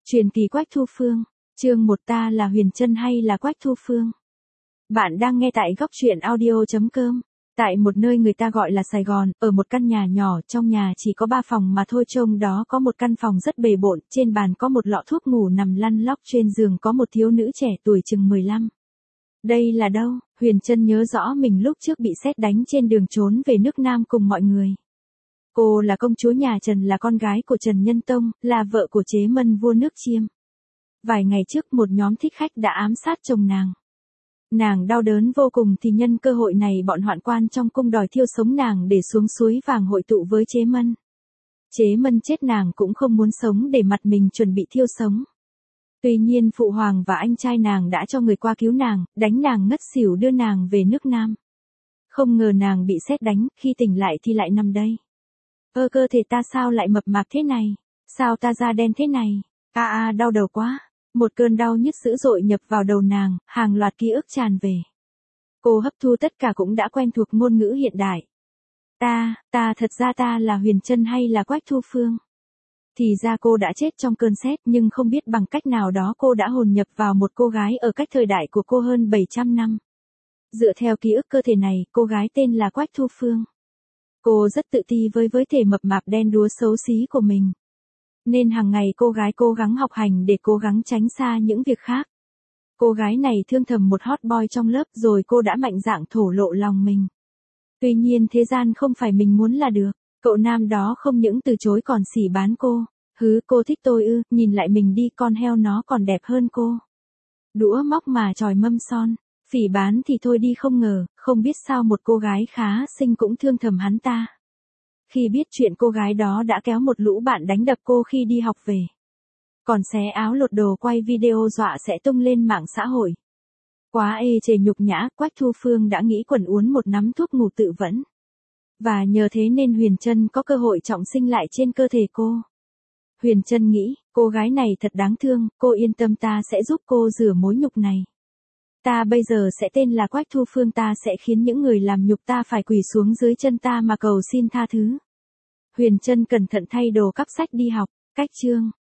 Truyền kỳ Quách Thu Phương, chương 1 ta là Huyền Trân hay là Quách Thu Phương? Bạn đang nghe tại góc truyện audio.com. Tại một nơi người ta gọi là Sài Gòn, ở một căn nhà nhỏ, trong nhà chỉ có 3 phòng mà thôi, trong đó có một căn phòng rất bề bộn, trên bàn có một lọ thuốc ngủ nằm lăn lóc, trên giường có một thiếu nữ trẻ tuổi chừng 15. Đây là đâu? Huyền Trân nhớ rõ mình lúc trước bị sét đánh trên đường trốn về nước Nam cùng mọi người. Cô là công chúa nhà Trần, là con gái của Trần Nhân Tông, là vợ của Chế Mân vua nước Chiêm. Vài ngày trước một nhóm thích khách đã ám sát chồng nàng. Nàng đau đớn vô cùng thì nhân cơ hội này bọn hoạn quan trong cung đòi thiêu sống nàng để xuống suối vàng hội tụ với Chế Mân. Chế Mân chết nàng cũng không muốn sống để mặt mình chuẩn bị thiêu sống. Tuy nhiên phụ hoàng và anh trai nàng đã cho người qua cứu nàng, đánh nàng ngất xỉu đưa nàng về nước Nam. Không ngờ nàng bị sét đánh, khi tỉnh lại thì lại nằm đây. Cơ thể ta sao lại mập mạp thế này? Sao ta da đen thế này? Đau đầu quá. Một cơn đau nhức dữ dội nhập vào đầu nàng, hàng loạt ký ức tràn về. Cô hấp thu tất cả cũng đã quen thuộc ngôn ngữ hiện đại. Thật ra ta là Huyền Trân hay là Quách Thu Phương? Thì ra cô đã chết trong cơn sét, nhưng không biết bằng cách nào đó cô đã hồn nhập vào một cô gái ở cách thời đại của cô hơn 700 năm. Dựa theo ký ức cơ thể này, cô gái tên là Quách Thu Phương. Cô rất tự ti với thể mập mạp đen đúa xấu xí của mình. Nên hàng ngày cô gái cố gắng học hành để cố gắng tránh xa những việc khác. Cô gái này thương thầm một hot boy trong lớp, rồi cô đã mạnh dạn thổ lộ lòng mình. Tuy nhiên thế gian không phải mình muốn là được. Cậu nam đó không những từ chối còn sỉ báng cô. Cô thích tôi ư? Nhìn lại mình đi, con heo nó còn đẹp hơn cô. Đũa móc mà chòi mâm son. Phỉ báng thì thôi đi, không ngờ, không biết sao một cô gái khá xinh cũng thương thầm hắn ta. Khi biết chuyện, cô gái đó đã kéo một lũ bạn đánh đập cô khi đi học về. Còn xé áo lột đồ quay video dọa sẽ tung lên mạng xã hội. Quá ê chề nhục nhã, Quách Thu Phương đã nghĩ quẩn uốn một nắm thuốc ngủ tự vẫn. Và nhờ thế nên Huyền Trân có cơ hội trọng sinh lại trên cơ thể cô. Huyền Trân nghĩ, cô gái này thật đáng thương, cô yên tâm, ta sẽ giúp cô rửa mối nhục này. Ta bây giờ sẽ tên là Quách Thu Phương, ta sẽ khiến những người làm nhục ta phải quỳ xuống dưới chân ta mà cầu xin tha thứ. Huyền Trân cẩn thận thay đồ cắp sách đi học. Cách chương